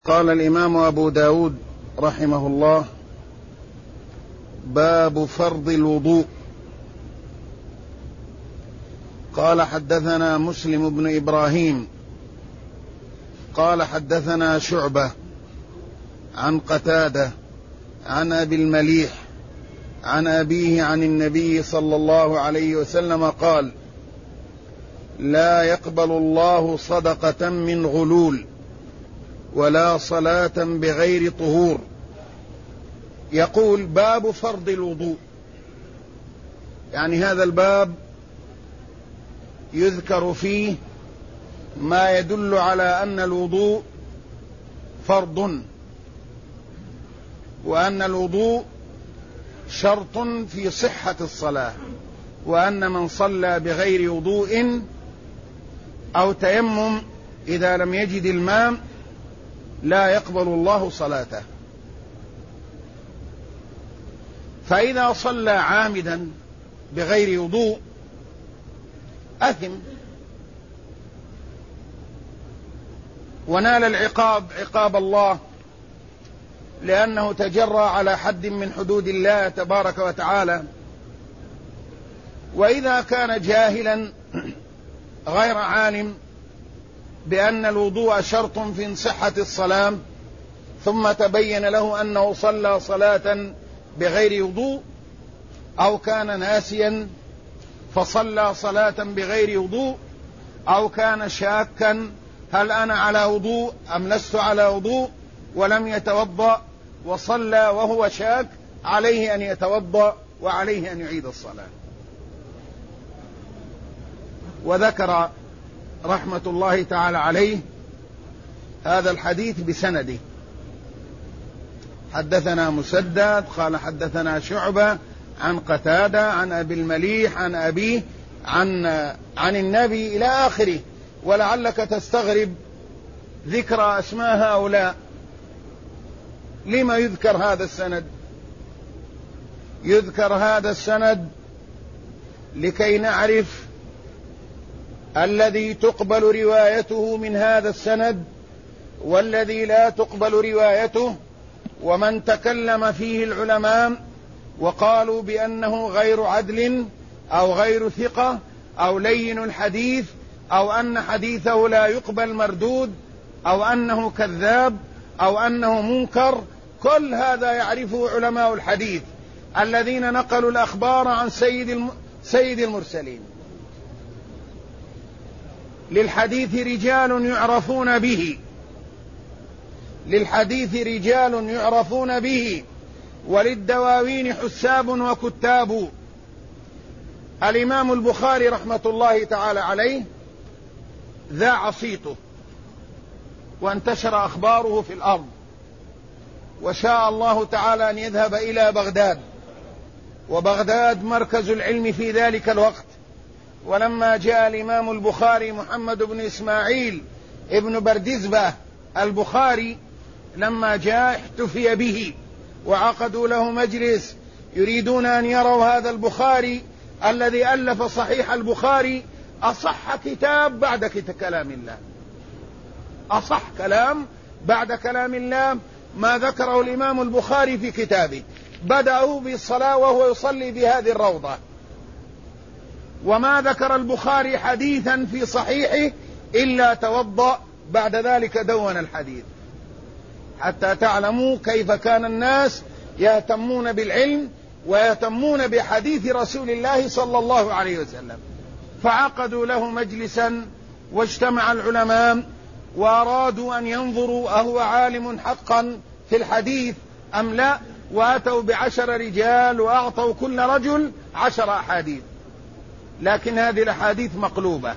قال الإمام أبو داود رحمه الله: باب فرض الوضوء. قال: حدثنا مسلم بن إبراهيم قال حدثنا شعبة عن قتادة عن أبي المليح عن أبيه عن النبي صلى الله عليه وسلم قال: لا يقبل الله صدقة من غلول ولا صلاة بغير طهور. يقول: باب فرض الوضوء، يعني هذا الباب يذكر فيه ما يدل على أن الوضوء فرض، وأن الوضوء شرط في صحة الصلاة، وأن من صلى بغير وضوء أو تيمم إذا لم يجد الماء لا يقبل الله صلاته. فإذا صلى عامدا بغير وضوء أثم ونال عقاب الله، لأنه تجرى على حد من حدود الله تبارك وتعالى. وإذا كان جاهلا غير عالم بأن الوضوء شرط في صحة الصلاة، ثم تبين له أنه صلى صلاة بغير وضوء، أو كان ناسيا فصلى صلاة بغير وضوء، أو كان شاكا هل أنا على وضوء أم لست على وضوء ولم يتوضأ وصلى وهو شاك، عليه أن يتوضأ وعليه أن يعيد الصلاة. وذكر رحمة الله تعالى عليه هذا الحديث بسنده. حدثنا مسدد قال حدثنا شعبة عن قتادة عن أبي المليح عن أبيه عن النبي إلى آخره. ولعلك تستغرب ذكر أسماء هؤلاء، لما يذكر هذا السند؟ يذكر هذا السند لكي نعرف الذي تقبل روايته من هذا السند والذي لا تقبل روايته، ومن تكلم فيه العلماء وقالوا بأنه غير عدل أو غير ثقة أو لين الحديث أو أن حديثه لا يقبل مردود أو أنه كذاب أو أنه منكر. كل هذا يعرفه علماء الحديث الذين نقلوا الأخبار عن سيد المرسلين. للحديث رجال يعرفون به، للحديث رجال يعرفون به، وللدواوين حساب وكتاب. الإمام البخاري رحمة الله تعالى عليه ذاع صيته وانتشر أخباره في الأرض، وشاء الله تعالى أن يذهب إلى بغداد، وبغداد مركز العلم في ذلك الوقت. ولما جاء الإمام البخاري محمد بن إسماعيل ابن بردزبة البخاري، لما جاء احتفي به وعقدوا له مجلس يريدون أن يروا هذا البخاري الذي ألف صحيح البخاري، أصح كتاب بعد كلام الله، أصح كلام بعد كلام الله ما ذكره الإمام البخاري في كتابه. بدأوا بالصلاة وهو يصلي بهذه الروضة، وما ذكر البخاري حديثا في صحيحه إلا توضأ بعد ذلك دون الحديث، حتى تعلموا كيف كان الناس يهتمون بالعلم ويهتمون بحديث رسول الله صلى الله عليه وسلم. فعقدوا له مجلسا واجتمع العلماء وأرادوا أن ينظروا أهو عالم حقا في الحديث أم لا، وأتوا ب10 رجال وأعطوا كل رجل 10 أحاديث، لكن هذه الأحاديث مقلوبة.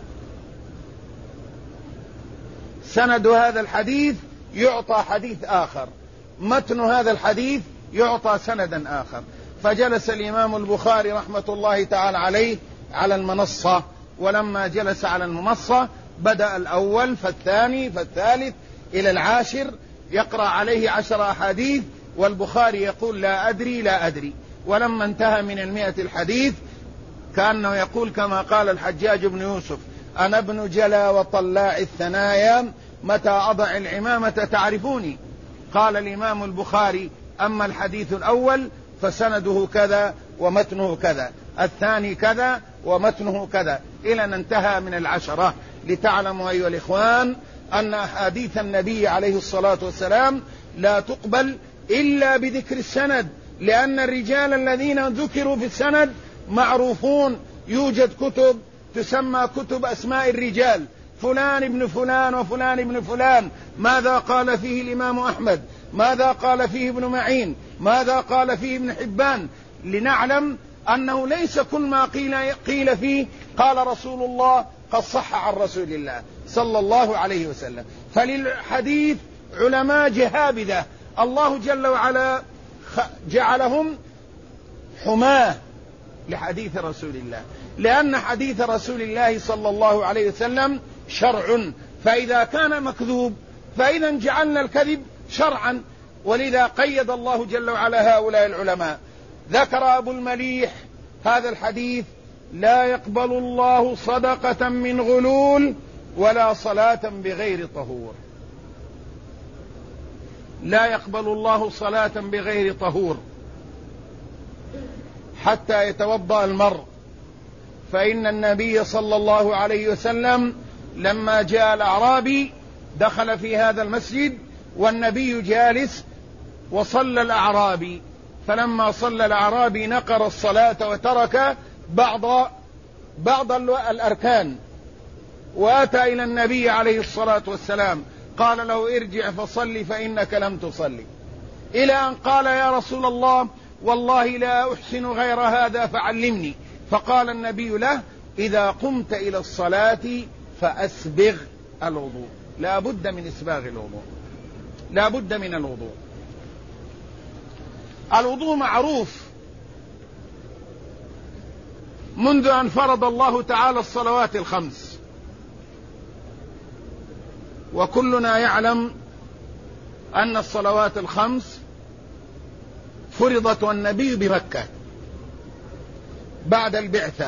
سند هذا الحديث يعطى حديث آخر، متن هذا الحديث يعطى سندا آخر. فجلس الإمام البخاري رحمة الله تعالى عليه على المنصة، ولما جلس على المنصة بدأ الأول فالثاني فالثالث إلى العاشر، يقرأ عليه 10 أحاديث، والبخاري يقول لا أدري لا أدري. ولما انتهى من 100 الحديث كأنه يقول كما قال الحجاج بن يوسف: أنا ابن جلا وطلاع الثنايا متى أضع العمامة تعرفوني. قال الإمام البخاري: أما الحديث الأول فسنده كذا ومتنه كذا، الثاني كذا ومتنه كذا، إلى أن انتهى من العشرة. لتعلموا أيها الإخوان أن أحاديث النبي عليه الصلاة والسلام لا تقبل إلا بذكر السند، لأن الرجال الذين ذكروا في السند معروفون. يوجد كتب تسمى كتب أسماء الرجال، فلان ابن فلان وفلان ابن فلان، ماذا قال فيه الإمام أحمد، ماذا قال فيه ابن معين، ماذا قال فيه ابن حبان، لنعلم أنه ليس كل ما قيل فيه قال رسول الله قد صح عن رسول الله صلى الله عليه وسلم. فللحديث علماء جهابذة الله جل وعلا جعلهم حماة لحديث رسول الله، لأن حديث رسول الله صلى الله عليه وسلم شرع، فإذا كان مكذوب فإذا جعلنا الكذب شرعا. ولذا قيد الله جل وعلا هؤلاء العلماء. ذكر أبو المليح هذا الحديث: لا يقبل الله صدقة من غلول ولا صلاة بغير طهور. لا يقبل الله صلاة بغير طهور حتى يتوضأ المرء، فإن النبي صلى الله عليه وسلم لما جاء الأعرابي دخل في هذا المسجد والنبي جالس وصلى الأعرابي، فلما صلى الأعرابي نقر الصلاة وترك بعض الأركان، وأتى إلى النبي عليه الصلاة والسلام قال له: ارجع فصلي فإنك لم تصلي، إلى أن قال: يا رسول الله والله لا أحسن غير هذا فعلمني. فقال النبي له: إذا قمت إلى الصلاة فأسبغ الوضوء. لا بد من إسباغ الوضوء، لا بد من الوضوء. الوضوء معروف منذ أن فرض الله تعالى الصلوات الخمس، وكلنا يعلم أن الصلوات الخمس فرضت والنبي بمكة بعد البعثة،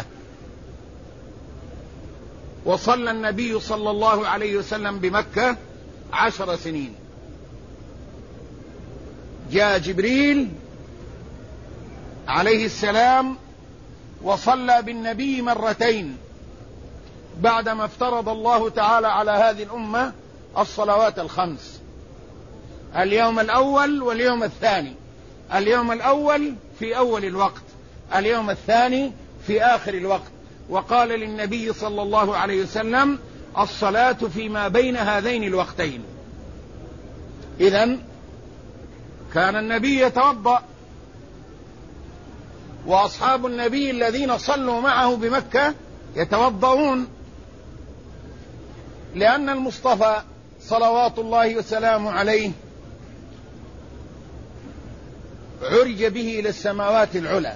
وصلى النبي صلى الله عليه وسلم بمكة 10 سنين. جاء جبريل عليه السلام وصلى بالنبي مرتين بعدما افترض الله تعالى على هذه الأمة الصلوات الخمس، اليوم الأول واليوم الثاني. اليوم الأول في أول الوقت، اليوم الثاني في آخر الوقت. وقال للنبي صلى الله عليه وسلم: الصلاة فيما بين هذين الوقتين. إذن كان النبي يتوضأ، وأصحاب النبي الذين صلوا معه بمكة يتوضؤون، لأن المصطفى صلوات الله وسلامه عليه عرج به إلى السماوات العلى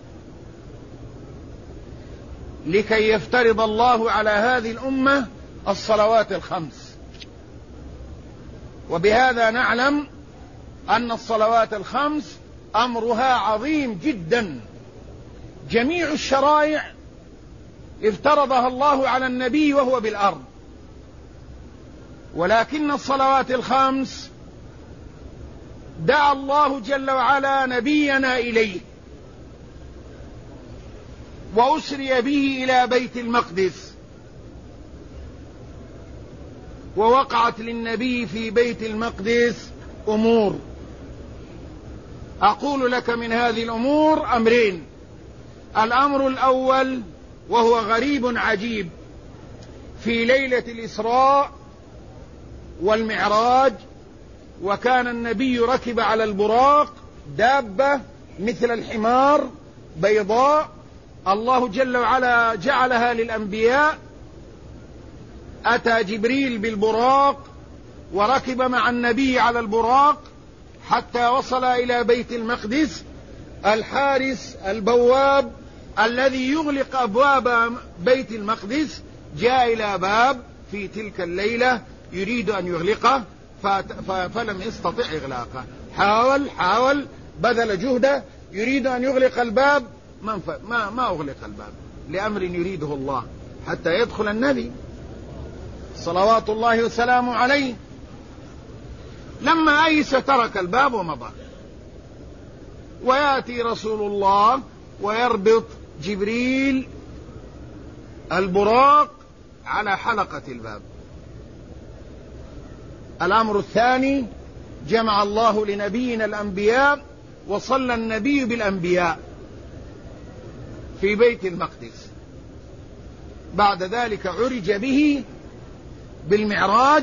لكي يفترض الله على هذه الأمة الصلوات الخمس. وبهذا نعلم أن الصلوات الخمس أمرها عظيم جدا. جميع الشرائع افترضها الله على النبي وهو بالأرض، ولكن الصلوات الخمس دعا الله جل وعلا نبينا إليه، وأسري به إلى بيت المقدس، ووقعت للنبي في بيت المقدس أمور. أقول لك من هذه الأمور أمرين. الأمر الأول وهو غريب عجيب: في ليلة الإسراء والمعراج، وكان النبي ركب على البراق دابة مثل الحمار بيضاء، الله جل وعلا جعلها للأنبياء. أتى جبريل بالبراق وركب مع النبي على البراق حتى وصل إلى بيت المقدس. الحارس البواب الذي يغلق أبواب بيت المقدس جاء إلى باب في تلك الليلة يريد أن يغلقه فلم يستطع إغلاقه. حاول بذل جهده يريد أن يغلق الباب، ما أغلق الباب لأمر يريده الله حتى يدخل النبي صلوات الله وسلامه عليه. لما أيس ترك الباب ومضى. ويأتي رسول الله ويربط جبريل البراق على حلقة الباب. الأمر الثاني: جمع الله لنبينا الأنبياء وصلى النبي بالأنبياء في بيت المقدس. بعد ذلك عرج به بالمعراج،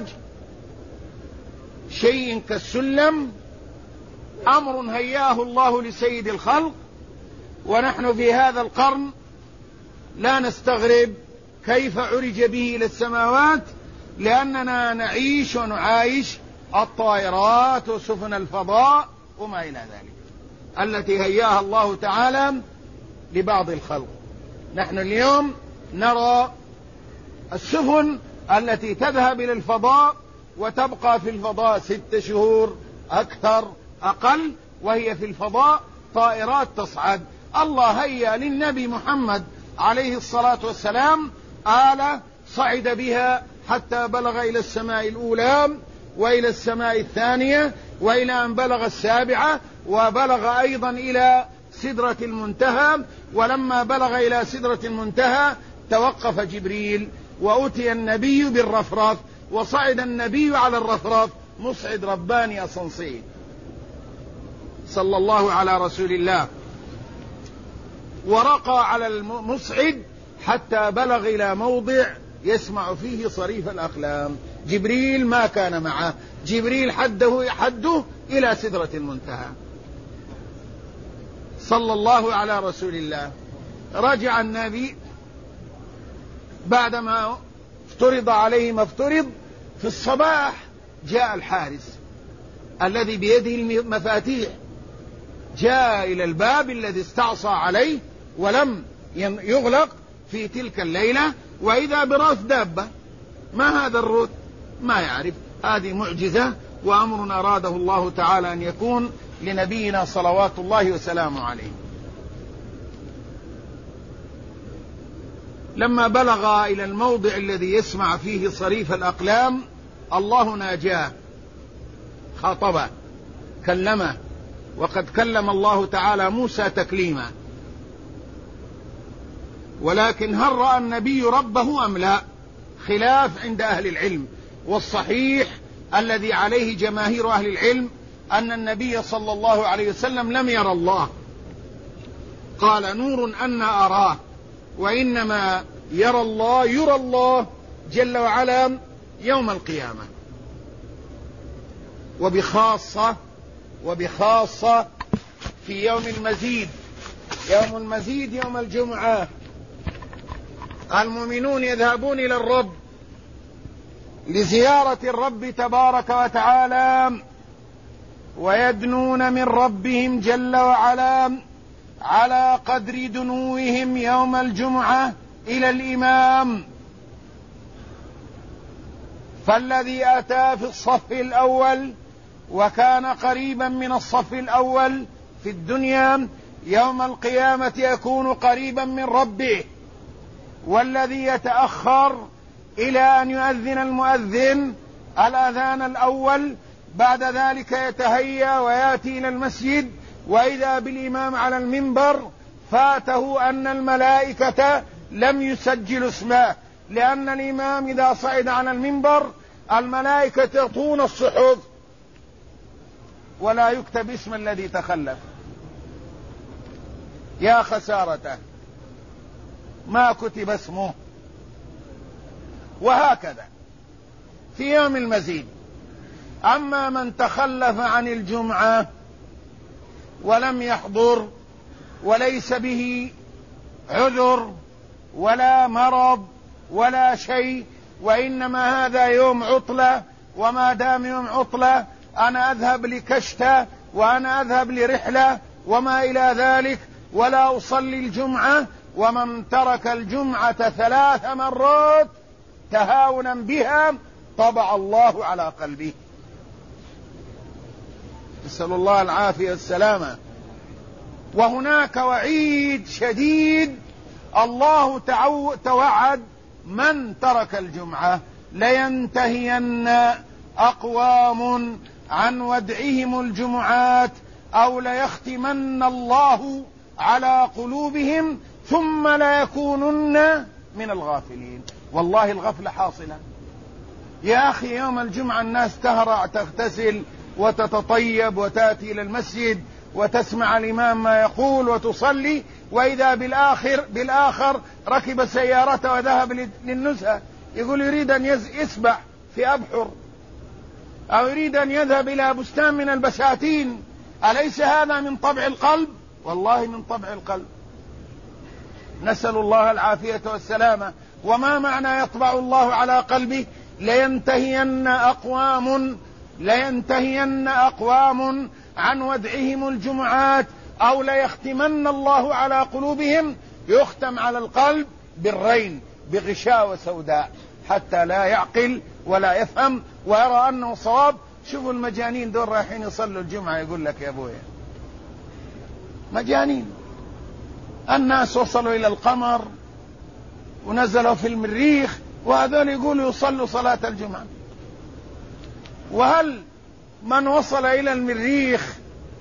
شيء كالسلم، أمر هياه الله لسيد الخلق. ونحن في هذا القرن لا نستغرب كيف عرج به إلى السماوات، لأننا نعيش ونعايش الطائرات وسفن الفضاء وما إلى ذلك التي هياها الله تعالى لبعض الخلق. نحن اليوم نرى السفن التي تذهب إلى الفضاء وتبقى في الفضاء 6 شهور أكثر أقل، وهي في الفضاء طائرات تصعد. الله هيا للنبي محمد عليه الصلاة والسلام آلة صعد بها حتى بلغ إلى السماء الأولى وإلى السماء الثانية وإلى أن بلغ 7، وبلغ أيضا إلى سدرة المنتهى. ولما بلغ إلى سدرة المنتهى توقف جبريل وأتي النبي بالرفرف، وصعد النبي على الرفرف مصعد رباني أصنصي صلى الله على رسول الله، ورقى على المصعد حتى بلغ إلى موضع يسمع فيه صريف الأقلام. جبريل ما كان معه، جبريل حده إلى سدرة المنتهى صلى الله على رسول الله. رجع النبي بعدما افترض عليه ما افترض. في الصباح جاء الحارس الذي بيده المفاتيح، جاء إلى الباب الذي استعصى عليه ولم يغلق في تلك الليلة، وإذا برأس دابة. ما هذا الرد؟ ما يعرف. هذه معجزة وأمر أراده الله تعالى أن يكون لنبينا صلوات الله وسلامه عليه. لما بلغ إلى الموضع الذي يسمع فيه صريف الأقلام الله ناجاه، خاطبه، كلمه، وقد كلم الله تعالى موسى تكليما. ولكن هل رأى النبي ربه أم لا؟ خلاف عند أهل العلم، والصحيح الذي عليه جماهير أهل العلم أن النبي صلى الله عليه وسلم لم يرى الله. قال: نور أنا أراه، وإنما يرى الله جل وعلا يوم القيامة، وبخاصة في يوم المزيد. يوم المزيد يوم الجمعة، المؤمنون يذهبون إلى الرب لزيارة الرب تبارك وتعالى، ويدنون من ربهم جل وعلا على قدر دنوهم يوم الجمعة إلى الإمام. فالذي أتى في الصف الأول وكان قريبا من الصف الأول في الدنيا يوم القيامة يكون قريبا من ربه، والذي يتأخر إلى أن يؤذن المؤذن الأذان الأول بعد ذلك يتهيأ ويأتي إلى المسجد، وإذا بالإمام على المنبر فاته أن الملائكة لم يسجلوا اسمه، لأن الإمام إذا صعد على المنبر الملائكة يعطون الصحف ولا يكتب اسم الذي تخلف. يا خسارته ما كتب اسمه. وهكذا في يوم المزيد. أما من تخلف عن الجمعة ولم يحضر وليس به عذر ولا مرض ولا شيء، وإنما هذا يوم عطلة، وما دام يوم عطلة أنا أذهب لكشتة وأنا أذهب لرحلة وما إلى ذلك، ولا أصلي الجمعة. ومن ترك الجمعة 3 مرات تهاونا بها طبع الله على قلبه، نسأل الله العافية والسلامة. وهناك وعيد شديد، الله توعد من ترك الجمعة: لينتهين أقوام عن ودعهم الجمعات أو ليختمن الله على قلوبهم ثم ليكونن من الغافلين. والله الغفلة حاصلة يا أخي. يوم الجمعة الناس تهرع تغتسل وتتطيب وتأتي إلى المسجد وتسمع الإمام ما يقول وتصلي، وإذا بالآخر ركب سيارته وذهب للنزهة، يقول يريد أن يسبح في أبحر أو يريد أن يذهب إلى بستان من البساتين. أليس هذا من طبع القلب؟ والله من طبع القلب. نسأل الله العافية والسلامة. وما معنى يطبع الله على قلبه؟ لينتهين أقوام عن ودعهم الجمعات أو ليختمن الله على قلوبهم. يختم على القلب بالرين، بغشاوة سوداء، حتى لا يعقل ولا يفهم ويرى أنه صواب. شوفوا المجانين دول رايحين يصلوا الجمعة، يقول لك يا أبويا مجانين. الناس وصلوا إلى القمر ونزلوا في المريخ، وهذول يقولوا يصلوا صلاة الجمعة. وهل من وصل إلى المريخ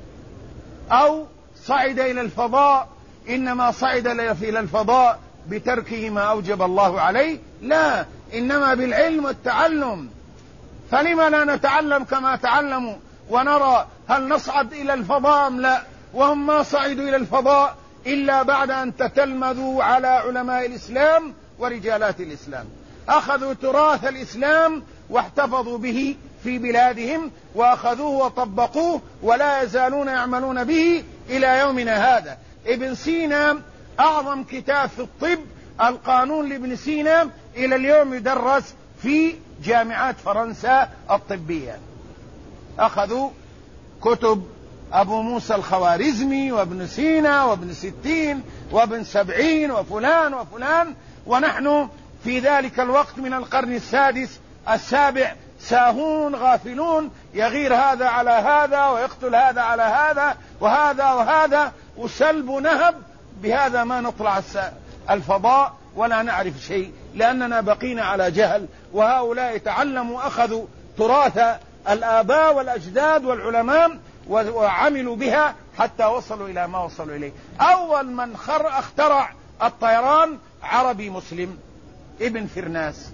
أو صعد إلى الفضاء إنما صعد إلى الفضاء بتركه ما أوجب الله عليه؟ لا، إنما بالعلم والتعلم. فلما لا نتعلم كما تعلموا ونرى هل نصعد إلى الفضاء أم لا؟ وهم ما صعدوا إلى الفضاء إلا بعد أن تتلمذوا على علماء الإسلام ورجالات الإسلام، أخذوا تراث الإسلام واحتفظوا به في بلادهم وأخذوه وطبقوه ولا يزالون يعملون به إلى يومنا هذا. ابن سينا أعظم كتاب في الطب، القانون لابن سينا، إلى اليوم يدرس في جامعات فرنسا الطبية. أخذوا كتب أبو موسى الخوارزمي وابن سينا وابن ستين وابن سبعين وفلان وفلان، ونحن في ذلك الوقت من القرن السادس السابع ساهون غافلون، يغير هذا على هذا ويقتل هذا على هذا وهذا وهذا وسلب نهب. بهذا ما نطلع الفضاء ولا نعرف شيء، لأننا بقينا على جهل، وهؤلاء تعلموا أخذوا تراث الآباء والأجداد والعلماء وعملوا بها حتى وصلوا إلى ما وصلوا إليه. أول من اخترع الطيران عربي مسلم، ابن فرناس.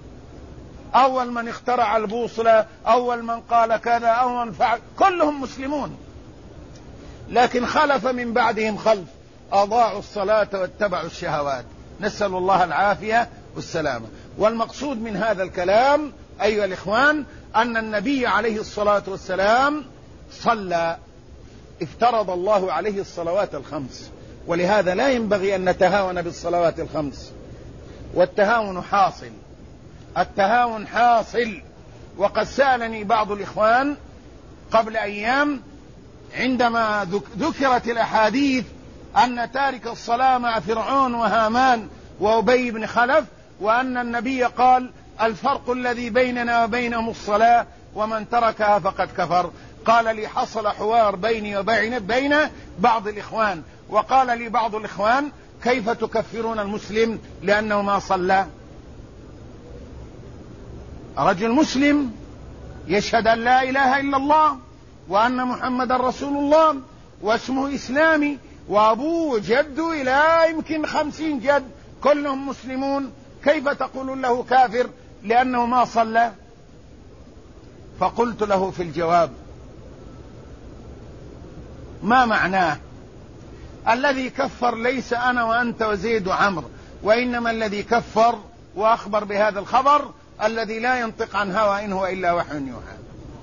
أول من اخترع البوصلة، أول من قال كذا، أول من فعل، كلهم مسلمون. لكن خلف من بعدهم خلف أضاعوا الصلاة واتبعوا الشهوات. نسأل الله العافية والسلامة. والمقصود من هذا الكلام أيها الإخوان أن النبي عليه الصلاة والسلام صلى، افترض الله عليه الصلوات الخمس، ولهذا لا ينبغي أن نتهاون بالصلوات الخمس، والتهاون حاصل، التهاون حاصل. وقد سألني بعض الإخوان قبل أيام عندما ذكرت الأحاديث أن تارك الصلاة مع فرعون وهامان وأبي بن خلف، وأن النبي قال الفرق الذي بيننا وبينهم الصلاة ومن تركها فقد كفر. قال لي حصل حوار بيني وبين بعض الإخوان، وقال لي بعض الإخوان كيف تكفرون المسلم لأنه ما صلى؟ رجل مسلم يشهد أن لا إله إلا الله وأن محمد رسول الله واسمه إسلامي، وأبوه وجده إلى يمكن 50 جد كلهم مسلمون، كيف تقولون له كافر لأنه ما صلى؟ فقلت له في الجواب ما معناه؟ الذي كفر ليس أنا وأنت وزيد وعمر، وإنما الذي كفر وأخبر بهذا الخبر الذي لا ينطق عن هوى إن هو إلا وحي يوحى.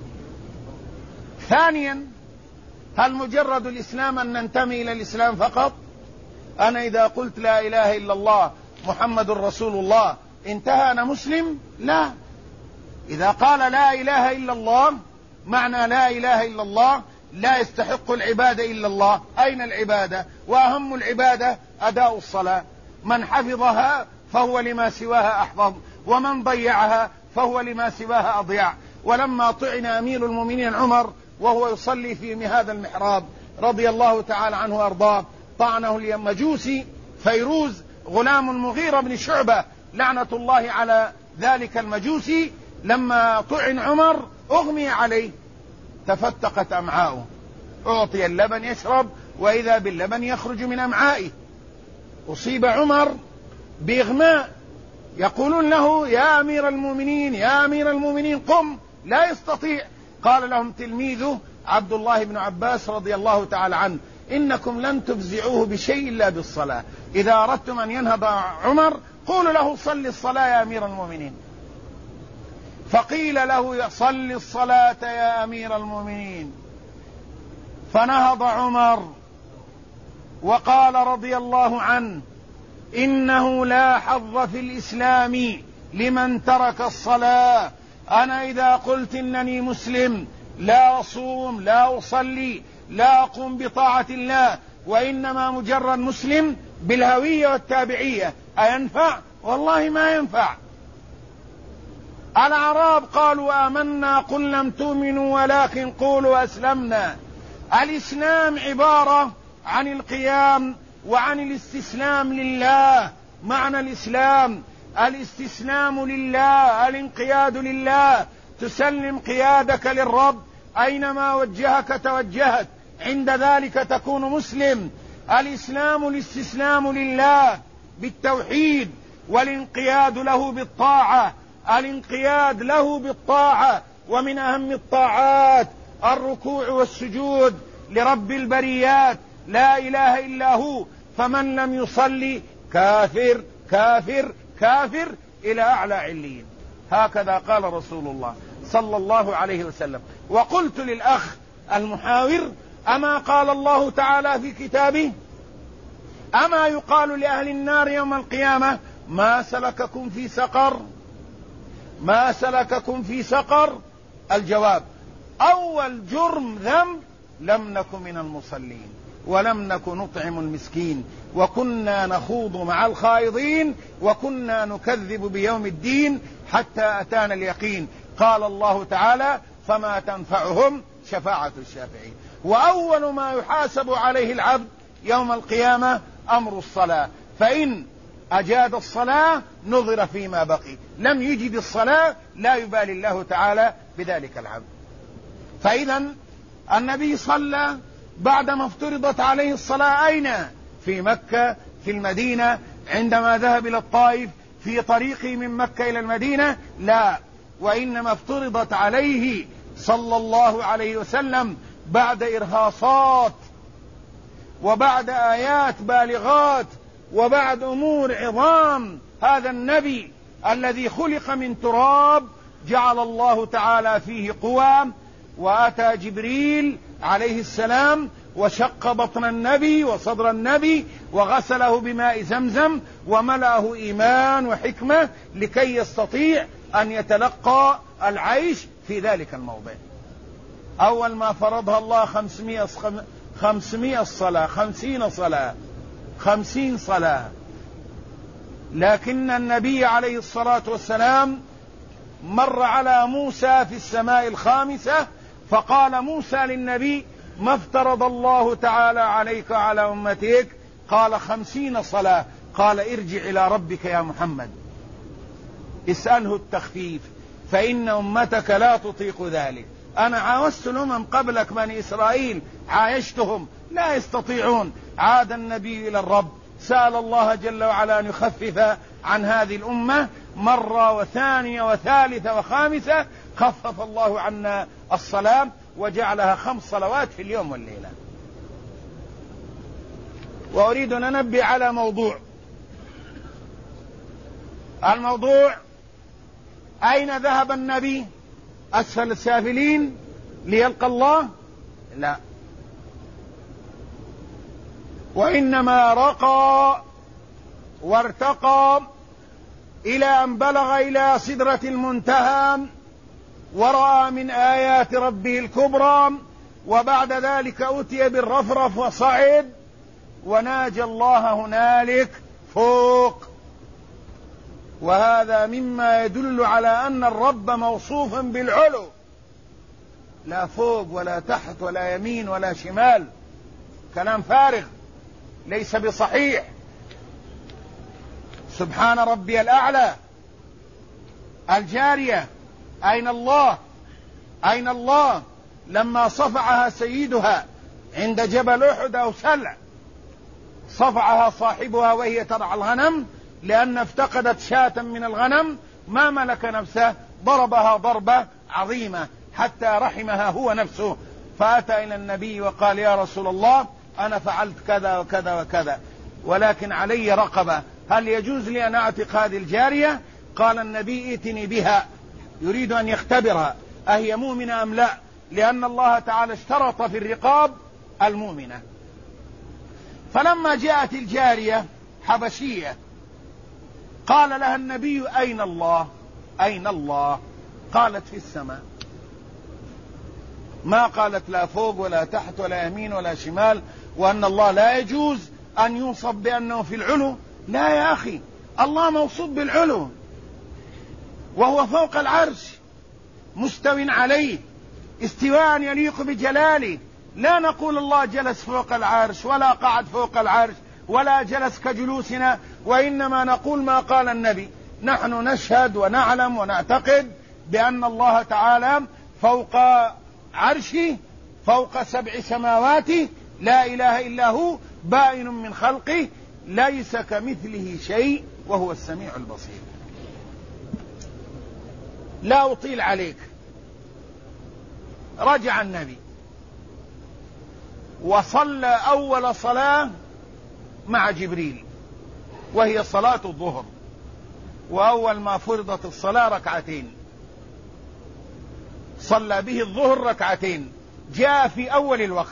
ثانيا، هل مجرد الإسلام أن ننتمي إلى الإسلام فقط؟ أنا إذا قلت لا إله إلا الله محمد رسول الله انتهى أنا مسلم؟ لا. إذا قال لا إله إلا الله معنى لا إله إلا الله لا يستحق العبادة إلا الله. أين العبادة؟ وأهم العبادة أداء الصلاة، من حفظها فهو لما سواها أحفظ، ومن ضيعها فهو لما سواها أضيع. ولما طعن أمير المؤمنين عمر وهو يصلي في هذا المحراب رضي الله تعالى عنه وأرضاه، طعنه المجوسي فيروز غلام المغيرة بن شعبة لعنة الله على ذلك المجوسي. لما طعن عمر أغمي عليه تفتقت أمعاؤه، أعطي اللبن يشرب وإذا باللبن يخرج من أمعائه. أصيب عمر بإغماء، يقولون له يا أمير المؤمنين يا أمير المؤمنين قم، لا يستطيع. قال لهم تلميذه عبد الله بن عباس رضي الله تعالى عنه إنكم لن تفزعوه بشيء إلا بالصلاة، إذا أردتم أن ينهض عمر قولوا له صل الصلاة يا أمير المؤمنين. فقيل له صل الصلاة يا أمير المؤمنين، فنهض عمر وقال رضي الله عنه إنه لا حظ في الإسلام لمن ترك الصلاة. أنا إذا قلت إنني مسلم لا أصوم لا أصلي لا أقوم بطاعة الله وإنما مجرد مسلم بالهوية والتابعية، أينفع؟ والله ما ينفع. الأعراب قالوا آمنا قل لم تؤمنوا ولكن قولوا أسلمنا. الإسلام عبارة عن القيام وعن الاستسلام لله. معنى الإسلام الاستسلام لله، الانقياد لله، تسلم قيادك للرب أينما وجهك توجهت، عند ذلك تكون مسلم. الإسلام الاستسلام لله بالتوحيد والانقياد له بالطاعة، الانقياد له بالطاعة، ومن أهم الطاعات الركوع والسجود لرب البريات لا إله إلا هو، فمن لم يصلي كافر كافر كافر إلى أعلى عليين. هكذا قال رسول الله صلى الله عليه وسلم. وقلت للأخ المحاور أما قال الله تعالى في كتابه أما يقال لأهل النار يوم القيامة ما سلككم في سقر؟ ما سلككم في سقر؟ الجواب أول جرم ذنب لم نكن من المصلين ولم نكن نطعم المسكين وكنا نخوض مع الخائضين وكنا نكذب بيوم الدين حتى أتانا اليقين. قال الله تعالى فما تنفعهم شفاعة الشافعين. وأول ما يحاسب عليه العبد يوم القيامة أمر الصلاة، فإن أجاد الصلاة نظر فيما بقي، لم يجد الصلاة لا يبالي الله تعالى بذلك العبد. فإذا النبي صلى بعدما افترضت عليه الصلاة أين؟ في مكة، في المدينة، عندما ذهب إلى الطائف، في طريقه من مكة إلى المدينة؟ لا، وإنما افترضت عليه صلى الله عليه وسلم بعد إرهاصات وبعد آيات بالغات وبعد أمور عظام. هذا النبي الذي خلق من تراب جعل الله تعالى فيه قوى، وأتى جبريل عليه السلام وشق بطن النبي وصدر النبي وغسله بماء زمزم وملأه إيمان وحكمة لكي يستطيع أن يتلقى العيش في ذلك الموضع. أول ما فرضها الله 500 صلاة، 50 صلاة، لكن النبي عليه الصلاة والسلام مر على موسى في السماء الخامسة فقال موسى للنبي ما افترض الله تعالى عليك وعلى أمتك؟ قال 50 صلاة. قال ارجع إلى ربك يا محمد اسأله التخفيف فإن أمتك لا تطيق ذلك. أنا عاوزت الأمم قبلك بني إسرائيل، عايشتهم لا يستطيعون. عاد النبي إلى الرب سأل الله جل وعلا أن يخفف عن هذه الأمة، مرة وثانية وثالثة وخامسة خفف الله عنا الصلاة وجعلها 5 صلوات في اليوم والليلة. وأريد أن أنبه على الموضوع أين ذهب النبي؟ أسفل السافلين ليلقى الله؟ لا، وإنما رقى وارتقى إلى أن بلغ إلى سدرة المنتهى ورأى من آيات ربه الكبرى، وبعد ذلك أتي بالرفرف وصعد وناجى الله هنالك فوق. وهذا مما يدل على أن الرب موصوف بالعلو، لا فوق ولا تحت ولا يمين ولا شمال، كلام فارغ ليس بصحيح. سبحان ربي الأعلى. الجارية أين الله؟ أين الله؟ لما صفعها سيدها عند جبل أحد أو سلع، صفعها صاحبها وهي ترعى الغنم لأن افتقدت شاة من الغنم، ما ملك نفسه، ضربها ضربة عظيمة حتى رحمها هو نفسه، فأتى إلى النبي وقال: يا رسول الله، أنا فعلت كذا وكذا وكذا، ولكن علي رقبة، هل يجوز لي أن أعتق هذه الجارية؟ قال النبي: ائتني بها، يريد أن يختبرها أهي مؤمنة أم لا، لأن الله تعالى اشترط في الرقاب المؤمنة. فلما جاءت الجارية حبشية قال لها النبي: أين الله؟ أين الله؟ قالت: في السماء. ما قالت لا فوق ولا تحت ولا يمين ولا شمال، وأن الله لا يجوز أن يوصف بأنه في العلو. لا يا أخي، الله موصوف بالعلو، وهو فوق العرش مستو عليه استواء يليق بجلاله. لا نقول الله جلس فوق العرش ولا قعد فوق العرش ولا جلس كجلوسنا، وإنما نقول ما قال النبي. نحن نشهد ونعلم ونعتقد بأن الله تعالى فوق عرشه، فوق 7 سماوات، لا إله إلا هو، بائن من خلقه، ليس كمثله شيء، وهو السميع البصير. لا أطيل عليك. رجع النبي وصلى أول صلاة مع جبريل وهي صلاة الظهر، وأول ما فرضت الصلاة 2 ركعتين، صلى به الظهر 2 ركعتين، جاء في أول الوقت.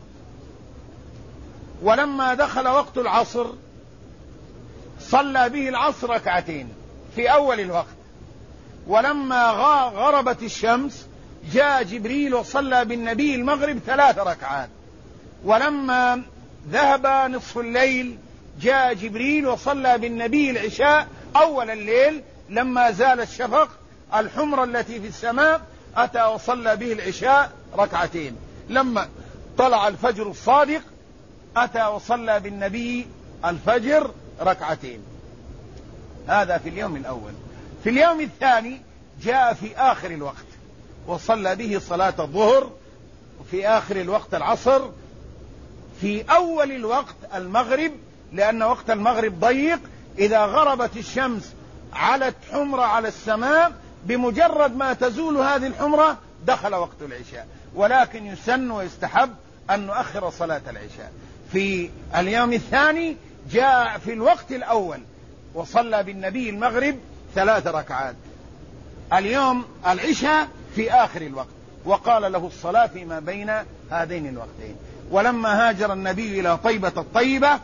ولما دخل وقت العصر صلى به العصر 2 ركعتين في أول الوقت. ولما غربت الشمس جاء جبريل وصلى بالنبي المغرب 3 ركعات. ولما ذهب نصف الليل جاء جبريل وصلى بالنبي العشاء أول الليل، لما زال الشفق الحمر التي في السماء أتى وصلى به العشاء 2 ركعتين. لما طلع الفجر الصادق أتى وصلى بالنبي الفجر 2 ركعتين. هذا في اليوم الأول. في اليوم الثاني جاء في آخر الوقت وصلى به صلاة الظهر، وفي آخر الوقت العصر، في أول الوقت المغرب، لأن وقت المغرب ضيق، إذا غربت الشمس علت حمرة على السماء، بمجرد ما تزول هذه الحمرة دخل وقت العشاء. ولكن يسن ويستحب أن نؤخر صلاة العشاء. في اليوم الثاني جاء في الوقت الأول وصلى بالنبي المغرب 3 ركعات. اليوم العشاء في آخر الوقت، وقال له الصلاة فيما بين هذين الوقتين. ولما هاجر النبي إلى طيبة الطيبة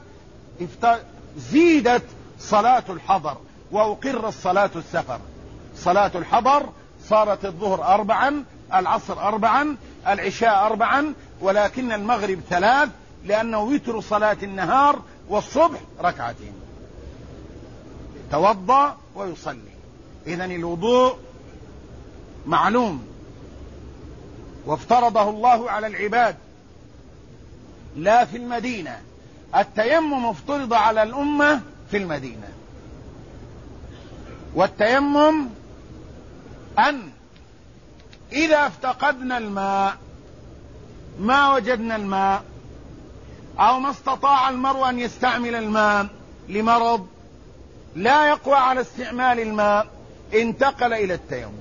زيدت صلاة الحضر وأقر الصلاة السفر. صلاة الحضر صارت الظهر 4، العصر 4، العشاء 4، ولكن المغرب 3، لأنه وتر صلاة النهار، والصبح 2 ركعتين. توضأ ويصلي. إذن الوضوء معلوم وافترضه الله على العباد، لا في المدينة. التيمم افترض على الأمة في المدينة. والتيمم أن إذا افتقدنا الماء، ما وجدنا الماء، أو ما استطاع المرء أن يستعمل الماء لمرض لا يقوى على استعمال الماء، انتقل إلى التيمم.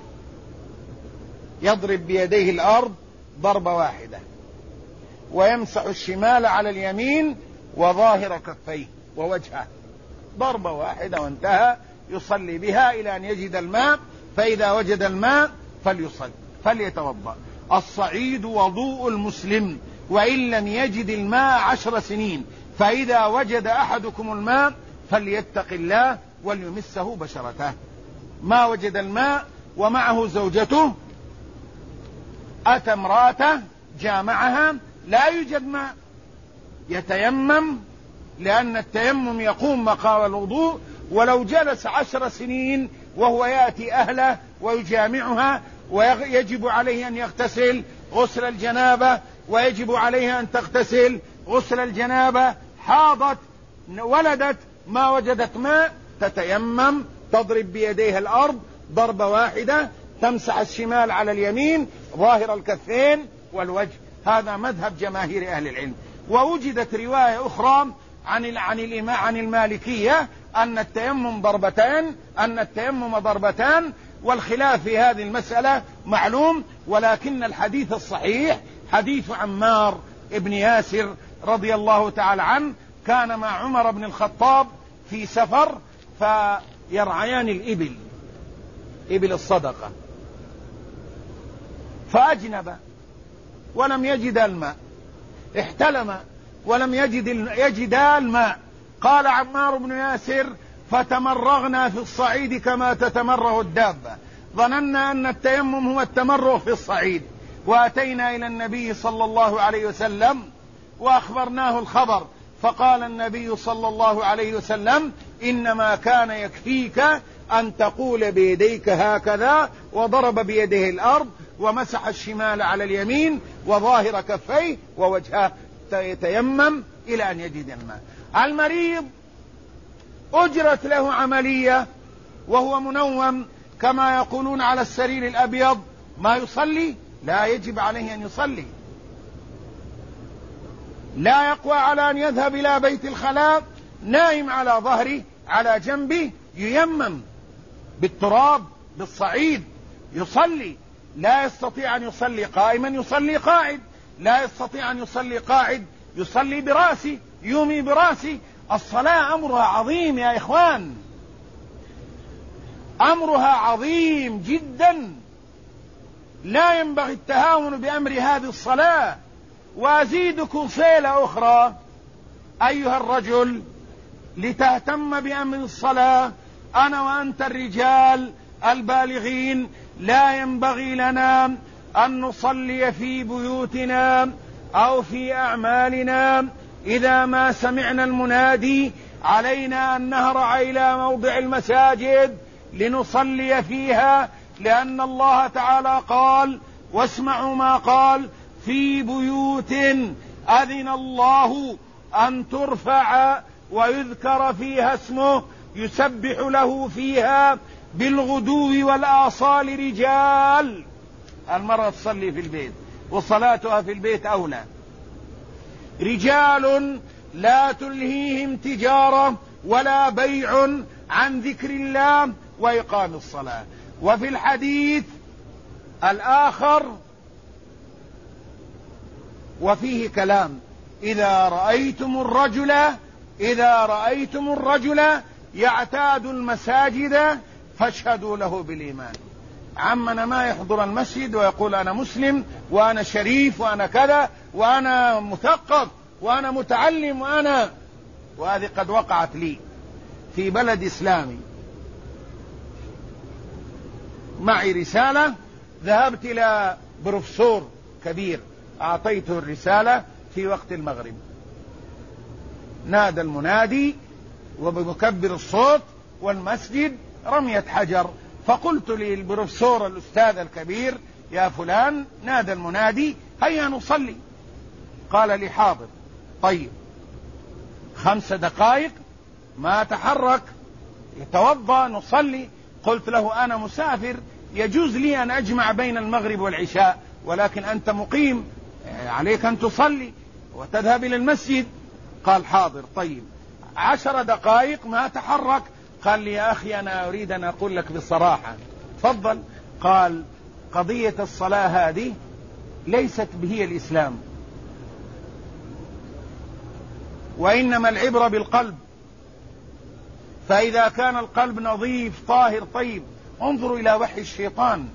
يضرب بيديه الأرض ضربة واحدة، ويمسح الشمال على اليمين وظاهر كفيه ووجهه، ضربة واحدة وانتهى. يصلي بها إلى أن يجد الماء، فإذا وجد الماء فليصلي فليتوضأ. الصعيد وضوء المسلم وإن لم يجد الماء 10 سنين، فإذا وجد أحدكم الماء فليتق الله وليمسه بشرته. ما وجد الماء ومعه زوجته، أتى امرأته جامعها لا يوجد ماء، يتيمم، لأن التيمم يقوم مقام الوضوء. ولو جلس 10 سنين وهو يأتي أهله ويجامعها، ويجب عليه أن يغتسل غسل الجنابة، ويجب عليها أن تغتسل غسل الجنابة، حاضت ولدت ما وجدت ماء، تتيمم، تضرب بيديها الأرض ضربة واحدة، تمسح الشمال على اليمين ظاهر الكفين والوجه. هذا مذهب جماهير أهل العلم. ووجدت رواية أخرى عن المالكية أن التيمم ضربتان، والخلاف في هذه المسألة معلوم، ولكن الحديث الصحيح حديث عمار ابن ياسر رضي الله تعالى عنه، كان مع عمر بن الخطاب في سفر فيرعيان الإبل، إبل الصدقة، فأجنب ولم يجد الماء، احتلم ولم يجد الماء. قال عمار بن ياسر: فتمرغنا في الصعيد كما تتمرغ الدابة، ظننا أن التيمم هو التمرغ في الصعيد، وأتينا إلى النبي صلى الله عليه وسلم وأخبرناه الخبر، فقال النبي صلى الله عليه وسلم: إنما كان يكفيك أن تقول بيديك هكذا، وضرب بيده الأرض ومسح الشمال على اليمين وظاهر كفيه ووجهه، يتيمم إلى أن يجد الماء. المريض أجرت له عملية وهو منوم كما يقولون على السرير الأبيض، ما يصلي؟ لا يجب عليه أن يصلي، لا يقوى على أن يذهب إلى بيت الخلاء، نائم على ظهره على جنبه، ييمم بالتراب بالصعيد يصلي. لا يستطيع أن يصلي قائما يصلي قاعد، لا يستطيع أن يصلي قاعد يصلي براسي، يومي براسي. الصلاة أمرها عظيم يا إخوان، أمرها عظيم جدا، لا ينبغي التهاون بأمر هذه الصلاة. وأزيدكم فيلة أخرى أيها الرجل لتهتم بأمر الصلاة، أنا وأنت الرجال البالغين لا ينبغي لنا أن نصلي في بيوتنا أو في أعمالنا إذا ما سمعنا المنادي علينا أن نهرع إلى موضع المساجد لنصلي فيها، لأن الله تعالى قال: واسمعوا ما قال: في بيوت أذن الله أن ترفع ويذكر فيها اسمه يسبح له فيها بالغدو والآصال رجال. المرأة تصلي في البيت وصلاتها في البيت أولى. رجال لا تلهيهم تجارة ولا بيع عن ذكر الله وإقام الصلاة. وفي الحديث الآخر وفيه كلام: إذا رأيتم الرجل يعتاد المساجد فاشهدوا له بالإيمان. عمنا ما يحضر المسجد ويقول أنا مسلم وأنا شريف وأنا كذا وأنا مثقف وأنا متعلم وهذه قد وقعت لي في بلد إسلامي. معي رسالة، ذهبت إلى بروفيسور كبير أعطيته الرسالة في وقت المغرب، نادى المنادي وبمكبر الصوت والمسجد رمية حجر، فقلت للبروفيسور الأستاذ الكبير: يا فلان، نادى المنادي، هيا نصلي. قال لي: حاضر. طيب 5 دقائق ما تحرك، يتوضأ نصلي. قلت له: أنا مسافر، يجوز لي أن أجمع بين المغرب والعشاء، ولكن أنت مقيم، عليك أن تصلي وتذهب إلى المسجد. قال: حاضر. طيب 10 دقائق ما تحرك. قال لي: يا أخي، أنا أريد أن أقول لك بصراحة. تفضل. قال: قضية الصلاة هذه ليست هي الإسلام، وإنما العبرة بالقلب، فإذا كان القلب نظيف طاهر طيب. انظروا إلى وحي الشيطان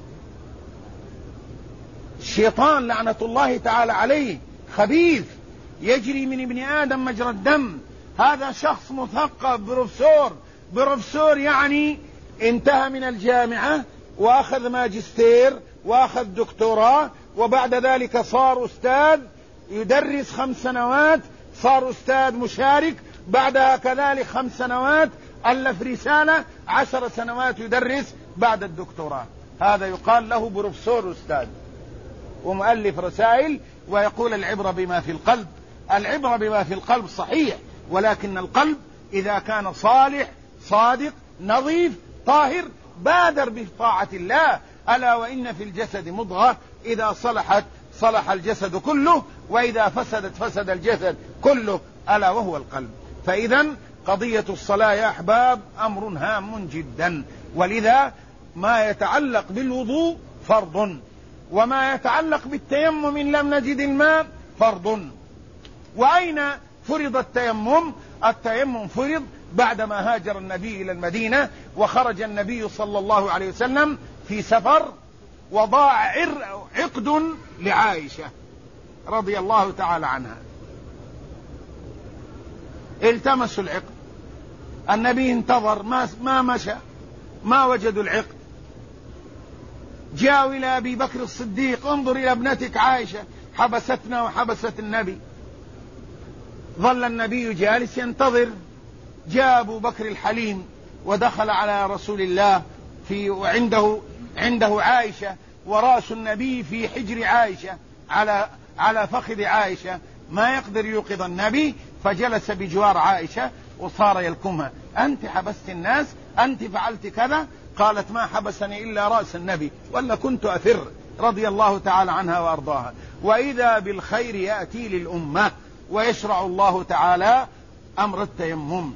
لعنة الله تعالى عليه خبيث، يجري من ابن آدم مجرى الدم. هذا شخص مثقف، بروفيسور يعني انتهى من الجامعة وأخذ ماجستير وأخذ دكتوراه، وبعد ذلك صار أستاذ يدرس 5 سنوات، صار أستاذ مشارك، بعدها كذلك 5 سنوات ألف رسالة، 10 سنوات يدرس بعد الدكتوراه. هذا يقال له بروفيسور أستاذ ومؤلف رسائل، ويقول العبرة بما في القلب. العبرة بما في القلب صحيح، ولكن القلب إذا كان صالح صادق نظيف طاهر بادر بطاعة الله. ألا وإن في الجسد مضغة إذا صلحت صلح الجسد كله، وإذا فسدت فسد الجسد كله، ألا وهو القلب. فإذا قضية الصلاة يا أحباب أمر هام جدا، ولذا ما يتعلق بالوضوء فرض، وما يتعلق بالتيمم إن لم نجد الماء فرض. وأين فرض التيمم؟ التيمم فرض بعدما هاجر النبي إلى المدينة، وخرج النبي صلى الله عليه وسلم في سفر، وضاع عقد لعائشة رضي الله تعالى عنها. التمسوا العقد، النبي انتظر ما مشى، ما وجدوا العقد. جاءوا إلى أبي بكر الصديق: انظر إلى ابنتك عائشة حبستنا وحبست النبي. ظل النبي جالس ينتظر. جاء أبو بكر الحليم ودخل على رسول الله عنده عائشة، ورأس النبي في حجر عائشة على فخذ عائشة، ما يقدر يوقظ النبي، فجلس بجوار عائشة وصار يلكمها: أنت حبست الناس، أنت فعلت كذا. قالت: ما حبسني إلا رأس النبي، ولا كنت أفر، رضي الله تعالى عنها وأرضاها. وإذا بالخير يأتي للأمة، ويشرع الله تعالى أمر التيمم.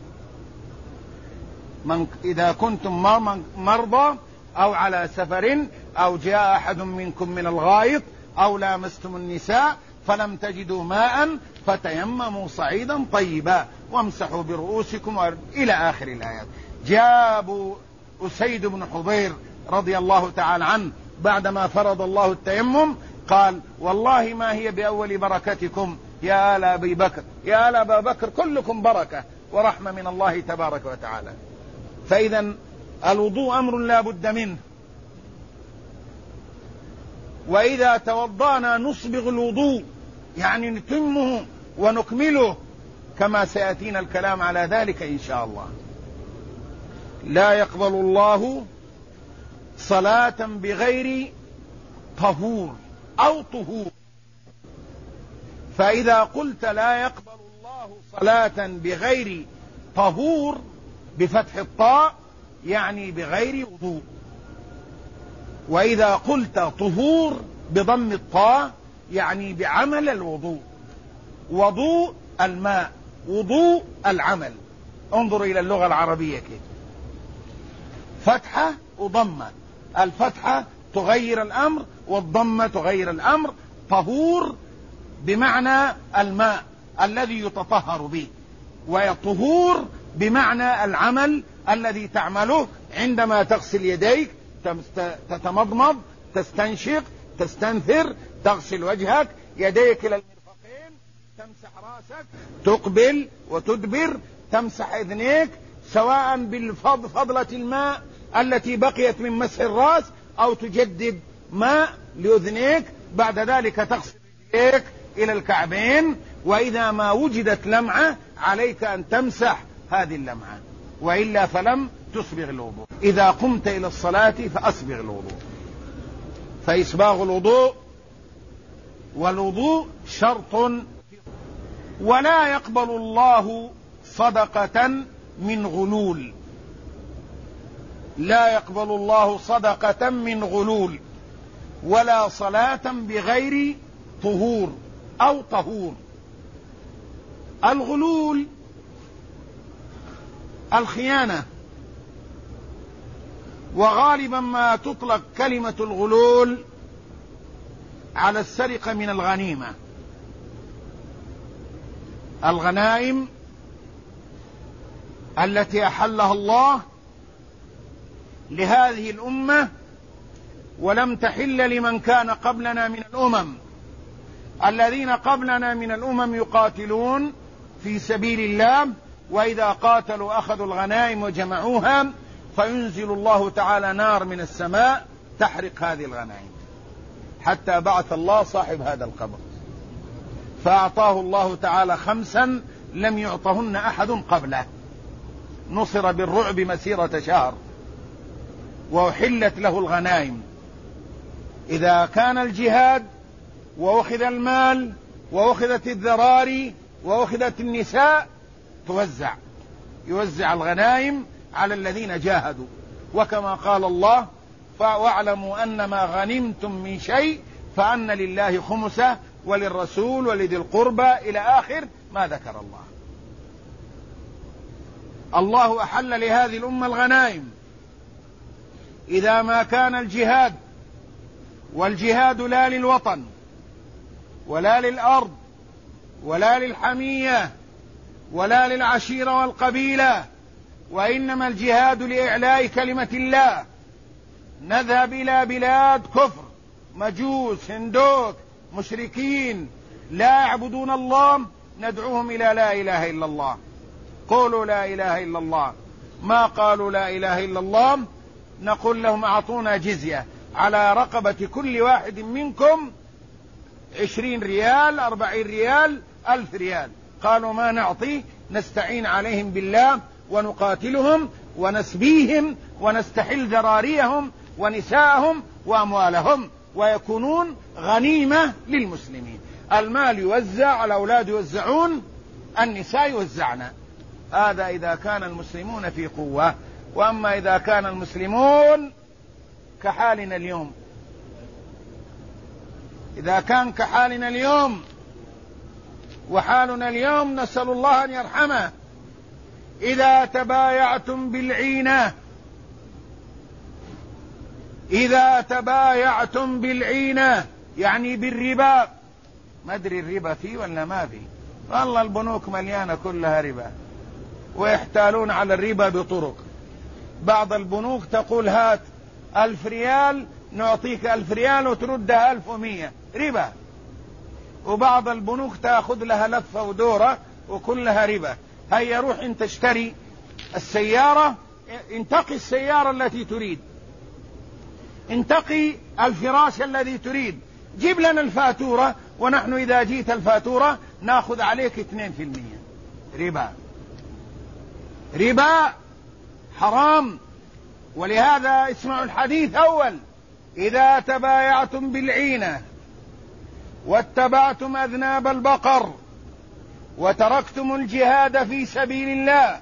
إذا كنتم مرضى أو على سفر أو جاء أحد منكم من الغائط أو لامستم النساء فلم تجدوا ماء فتيمموا صعيدا طيبا وامسحوا برؤوسكم إلى آخر الآيات. جاء أبو أسيد بن حضير رضي الله تعالى عنه بعدما فرض الله التيمم قال: والله ما هي بأول بركتكم يا آل أبي بكر، يا آل أبا بكر كلكم بركة ورحمة من الله تبارك وتعالى. فإذا الوضوء أمر لا بد منه، وإذا توضأنا نصبغ الوضوء، يعني نتمه ونكمله، كما سيأتينا الكلام على ذلك إن شاء الله. لا يقبل الله صلاة بغير طهور أو طهور. فإذا قلت لا يقبل الله صلاة بغير طهور بفتح الطاء يعني بغير وضوء، وإذا قلت طهور بضم الطاء يعني بعمل الوضوء. وضوء الماء، وضوء العمل. انظر إلى اللغة العربية كده، فتحة وضمة، الفتحة تغير الأمر والضمة تغير الأمر. طهور بمعنى الماء الذي يتطهر به، وطهور بمعنى العمل الذي تعمله عندما تغسل يديك، تتمضمض، تستنشق، تستنثر، تغسل وجهك، يديك إلى المرفقين، تمسح راسك، تقبل وتدبر، تمسح أذنيك، سواء بالفضلة الماء التي بقيت من مسح الرأس أو تجدد ماء لأذنيك. بعد ذلك تغسل رجليك إلى الكعبين، وإذا ما وجدت لمعة عليك أن تمسح هذه اللمعة، وإلا فلم تسبغ الوضوء. إذا قمت إلى الصلاة فأسبغ الوضوء. فإسباغ الوضوء، والوضوء شرط. ولا يقبل الله صدقة من غلول، لا يقبل الله صدقة من غلول، ولا صلاة بغير طهور أو طهور. الغلول الخيانة، وغالبا ما تطلق كلمة الغلول على السرقة من الغنيمة، الغنائم التي أحلها الله لهذه الأمة ولم تحل لمن كان قبلنا من الأمم. الذين قبلنا من الأمم يقاتلون في سبيل الله، وإذا قاتلوا أخذوا الغنائم وجمعوها، فينزل الله تعالى نار من السماء تحرق هذه الغنائم، حتى بعث الله صاحب هذا القبر فأعطاه الله تعالى 5 لم يعطهن أحد قبله. نصر بالرعب مسيرة شهر، وأحلت له الغنائم. إذا كان الجهاد وأخذ المال وأخذت الذراري وأخذت النساء يوزع الغنائم على الذين جاهدوا. وكما قال الله: واعلموا أن ما غنمتم من شيء فأن لله خمسه وللرسول ولذي القربى إلى آخر ما ذكر الله. الله أحل لهذه الأمة الغنائم إذا ما كان الجهاد، والجهاد لا للوطن ولا للأرض ولا للحمية ولا للعشيرة والقبيلة، وإنما الجهاد لإعلاء كلمة الله. نذهب إلى بلاد كفر، مجوس، هندوك، مشركين لا يعبدون الله، ندعوهم إلى لا إله إلا الله. قولوا لا إله إلا الله. ما قالوا لا إله إلا الله نقول لهم أعطونا جزية على رقبة كل واحد منكم 20 ريال، 40 ريال، 1000 ريال. قالوا ما نعطي، نستعين عليهم بالله ونقاتلهم ونسبيهم ونستحل ذراريهم ونساءهم وأموالهم، ويكونون غنيمة للمسلمين. المال يوزع، الأولاد يوزعون، النساء يوزعن. هذا إذا كان المسلمون في قوة. وأما إذا كان المسلمون كحالنا اليوم، إذا كان كحالنا اليوم، وحالنا اليوم نسأل الله أن يرحمه، إذا تبايعتم بالعينة، إذا تبايعتم بالعينة يعني بالربا، ما أدري الربا فيه ولا ما فيه، والله البنوك مليانة كلها ربا، ويحتالون على الربا بطرق. بعض البنوك تقول هات 1000 ريال نعطيك 1000 ريال وتردها 1100 ربا، وبعض البنوك تأخذ لها لفة ودورة وكلها ربا. هيا روح انت اشتري السيارة، انتقي السيارة التي تريد، انتقي الفراش الذي تريد، جيب لنا الفاتورة، ونحن إذا جيت الفاتورة ناخذ عليك 2% ربا. ربا حرام. ولهذا اسمعوا الحديث أول: إذا تبايعتم بالعينة واتبعتم أذناب البقر وتركتم الجهاد في سبيل الله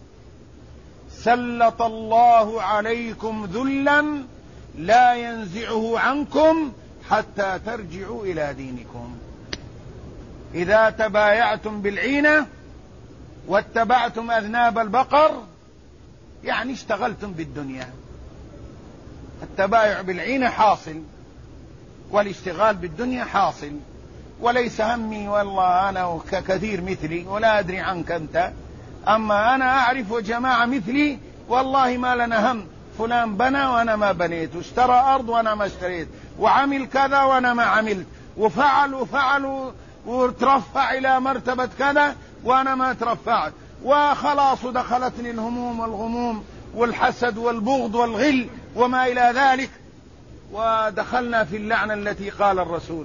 سلط الله عليكم ذلا لا ينزعه عنكم حتى ترجعوا إلى دينكم. إذا تبايعتم بالعينة واتبعتم أذناب البقر يعني اشتغلتم بالدنيا. التبايع بالعينة حاصل، والاشتغال بالدنيا حاصل. وليس همي والله أنا ككثير مثلي ولا أدري عنك أنت، أما أنا أعرف جماعة مثلي والله ما لنا هم، فلان بنى وأنا ما بنيت، واشترى أرض وأنا ما اشتريت، وعمل كذا وأنا ما عملت، وفعل وترفع إلى مرتبة كذا وأنا ما ترفعت، وخلاص دخلتني الهموم والغموم والحسد والبغض والغل وما إلى ذلك، ودخلنا في اللعنة التي قال الرسول: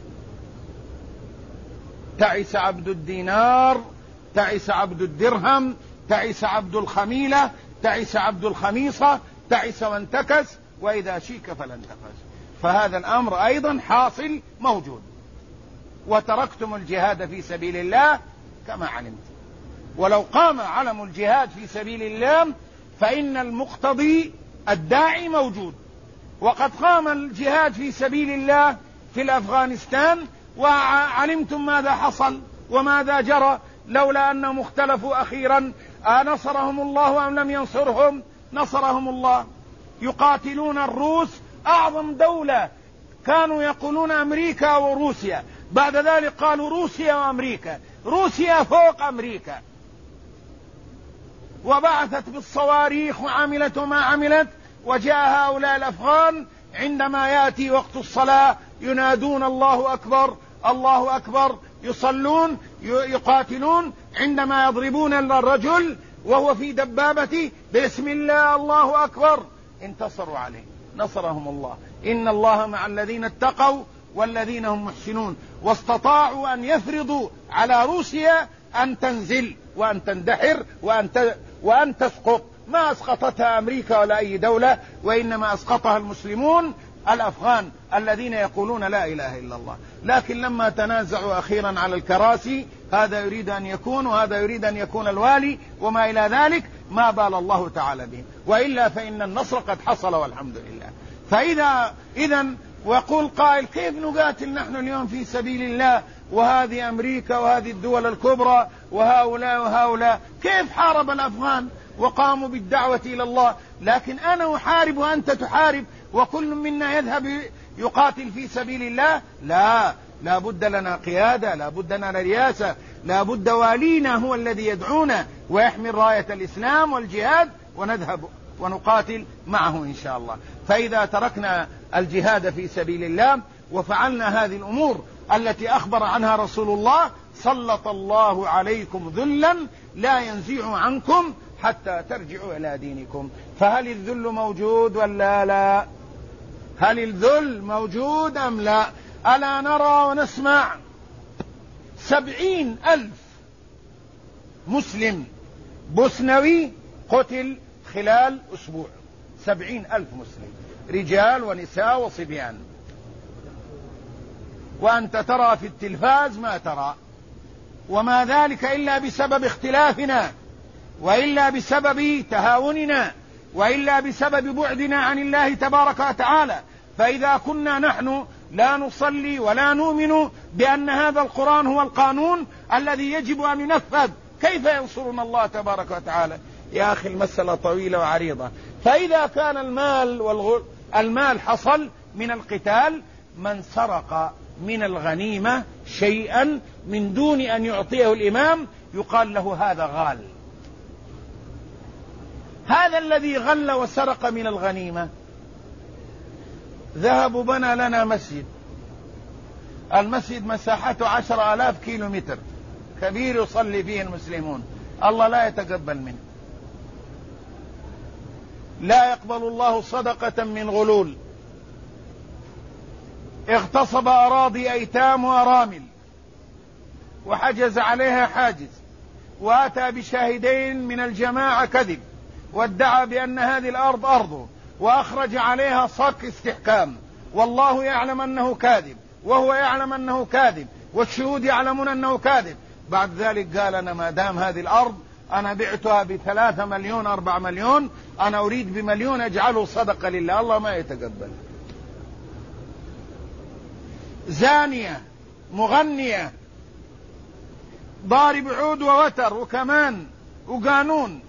تعس عبد الدينار، تعس عبد الدرهم، تعس عبد الخميلة، تعس عبد الخميصة، تعس وانتكس، وإذا شيك فلانتكس. فهذا الأمر أيضا حاصل موجود. وتركتم الجهاد في سبيل الله كما علمت. ولو قام علم الجهاد في سبيل الله فإن المقتضي الداعي موجود. وقد قام الجهاد في سبيل الله في الأفغانستان، وعلمتم ماذا حصل وماذا جرى. لولا أنهم اختلفوا أخيرا نصرهم الله أم لم ينصرهم؟ نصرهم الله. يقاتلون الروس، أعظم دولة، كانوا يقولون أمريكا وروسيا، بعد ذلك قالوا روسيا وأمريكا، روسيا فوق أمريكا، وبعثت بالصواريخ وعملت وما عملت. وجاء هؤلاء الأفغان عندما يأتي وقت الصلاة ينادون الله أكبر الله أكبر، يصلون يقاتلون، عندما يضربون الرجل وهو في دبابته بسم الله الله أكبر انتصروا عليه، نصرهم الله. إن الله مع الذين اتقوا والذين هم محسنون. واستطاعوا أن يفرضوا على روسيا أن تنزل وأن تندحر وأن تسقط. ما أسقطتها أمريكا ولا أي دولة، وإنما أسقطها المسلمون الأفغان الذين يقولون لا إله إلا الله. لكن لما تنازعوا أخيرا على الكراسي، هذا يريد أن يكون وهذا يريد أن يكون الوالي وما إلى ذلك، ما بال الله تعالى بهم، وإلا فإن النصر قد حصل والحمد لله. إذن ويقول قائل كيف نقاتل نحن اليوم في سبيل الله وهذه أمريكا وهذه الدول الكبرى وهؤلاء وهؤلاء، كيف حارب الأفغان وقاموا بالدعوة إلى الله؟ لكن أنا أحارب وأنت تحارب وكل منا يذهب يقاتل في سبيل الله؟ لا بد لنا قيادة، لا بد لنا رياسة، لا بد والينا هو الذي يدعونا ويحمل راية الإسلام والجهاد، ونذهب ونقاتل معه إن شاء الله. فإذا تركنا الجهاد في سبيل الله وفعلنا هذه الأمور التي أخبر عنها رسول الله، سلط الله عليكم ذلا لا ينزع عنكم حتى ترجعوا إلى دينكم. فهل الذل موجود ولا لا؟ هل الذل موجود أم لا؟ ألا نرى ونسمع 70,000 مسلم بوسنوي قتل خلال أسبوع، 70,000 مسلم، رجال ونساء وصبيان، وأنت ترى في التلفاز ما ترى، وما ذلك إلا بسبب اختلافنا، وإلا بسبب تهاوننا، وإلا بسبب بعدنا عن الله تبارك وتعالى. فإذا كنا نحن لا نصلي ولا نؤمن بأن هذا القرآن هو القانون الذي يجب أن ينفذ، كيف ينصرنا الله تبارك وتعالى؟ يا أخي المسألة طويلة وعريضة. فإذا كان المال حصل من القتال، من سرق من الغنيمة شيئا من دون أن يعطيه الإمام يقال له هذا غال. هذا الذي غل وسرق من الغنيمة ذهب بنى لنا مسجد، المسجد مساحته 10,000 كيلومتر، كبير يصلي فيه المسلمون، الله لا يتقبل منه. لا يقبل الله صدقة من غلول. اغتصب أراضي أيتام وأرامل وحجز عليها حاجز، وأتى بشاهدين من الجماعة كذب، وادعى بأن هذه الأرض أرضه، وأخرج عليها صك استحكام، والله يعلم أنه كاذب، وهو يعلم أنه كاذب، والشهود يعلمون أنه كاذب. بعد ذلك قال أنا ما دام هذه الأرض أنا بعتها ب3 مليون 4 مليون، أنا أريد ب1,000,000 أجعله صدقة لله، الله ما يتقبل. زانية، مغنية، ضارب عود ووتر وكمان وقانون،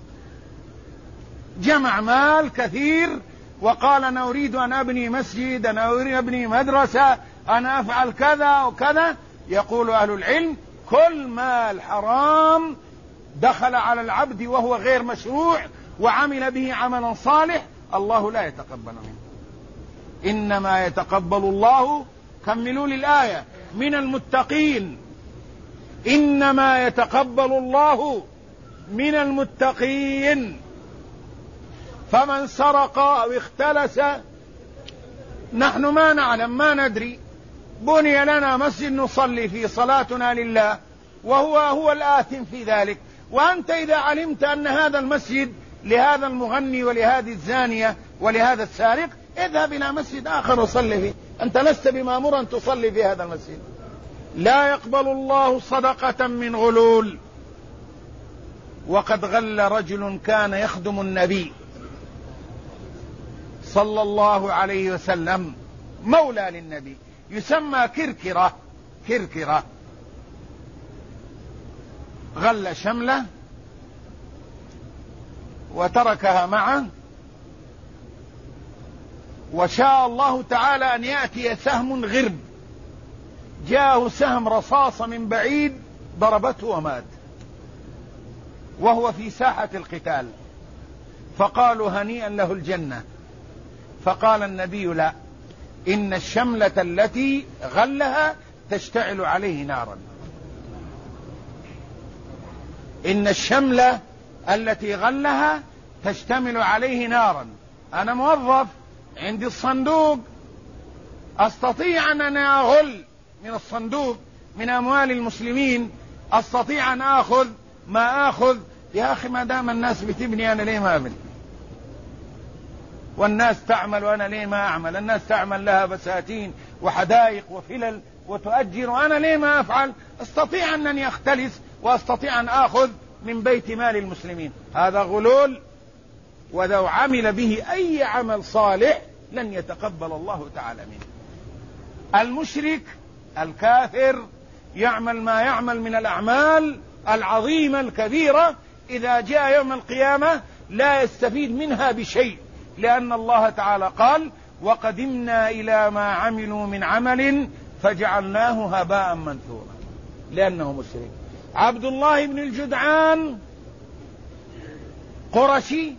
جمع مال كثير وقال أنا أريد أن أبني مسجد، أنا أريد أن أبني مدرسة، أنا أفعل كذا وكذا. يقول أهل العلم كل مال حرام دخل على العبد وهو غير مشروع وعمل به عملا صالح الله لا يتقبل منه. إنما يتقبل الله، كملوا لي الآية، من المتقين. إنما يتقبل الله من المتقين. فمن سرق أو اختلس نحن ما نعلم، ما ندري، بني لنا مسجد نصلي فيه صلاتنا لله وهو الآثم في ذلك، وأنت إذا علمت أن هذا المسجد لهذا المغني ولهذه الزانية ولهذا السارق اذهب إلى مسجد آخر وصلي فيه، أنت لست بمأمور أن تصلي في هذا المسجد. لا يقبل الله صدقة من غلول. وقد غل رجل كان يخدم النبي صلى الله عليه وسلم، مولى للنبي، يسمى كركرة، غل شملة وتركها معه، وشاء الله تعالى أن يأتي سهم غرب، جاءه سهم رصاصة من بعيد ضربته ومات وهو في ساحة القتال، فقالوا هنيئا له الجنة. فقال النبي لا، إن الشملة التي غلها تشتعل عليه نارا، إن الشملة التي غلها تشتمل عليه نارا. أنا موظف عندي الصندوق، أستطيع أن أنا أغل من الصندوق من أموال المسلمين، أستطيع أن أخذ ما أخذ. يا أخي ما دام الناس بتبني أنا ليه ما أبني؟ والناس تعمل وأنا ليه ما أعمل؟ الناس تعمل لها بساتين وحدائق وفلل وتؤجر وأنا ليه ما أفعل؟ أستطيع أنني أختلس وأستطيع أن أخذ من بيت مال المسلمين. هذا غلول، ولو عمل به أي عمل صالح لن يتقبل الله تعالى منه. المشرك الكافر يعمل ما يعمل من الأعمال العظيمة الكبيرة، إذا جاء يوم القيامة لا يستفيد منها بشيء، لأن الله تعالى قال: وقدمنا إلى ما عملوا من عمل فجعلناه هباء منثورا، لأنه مشرك. عبد الله بن الجدعان قرشي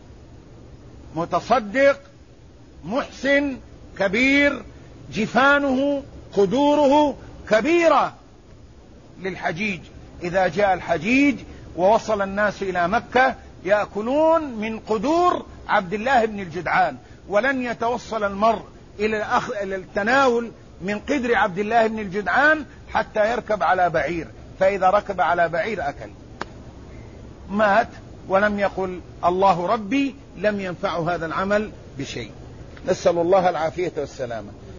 متصدق محسن كبير، جفانه قدوره كبيرة للحجيج. إذا جاء الحجيج ووصل الناس إلى مكة يأكلون من قدور عبد الله بن الجدعان، ولن يتوصل المرء إلى التناول من قدر عبد الله بن الجدعان حتى يركب على بعير، فإذا ركب على بعير أكل، مات ولم يقل الله ربي، لم ينفع هذا العمل بشيء. نسأل الله العافية والسلامة.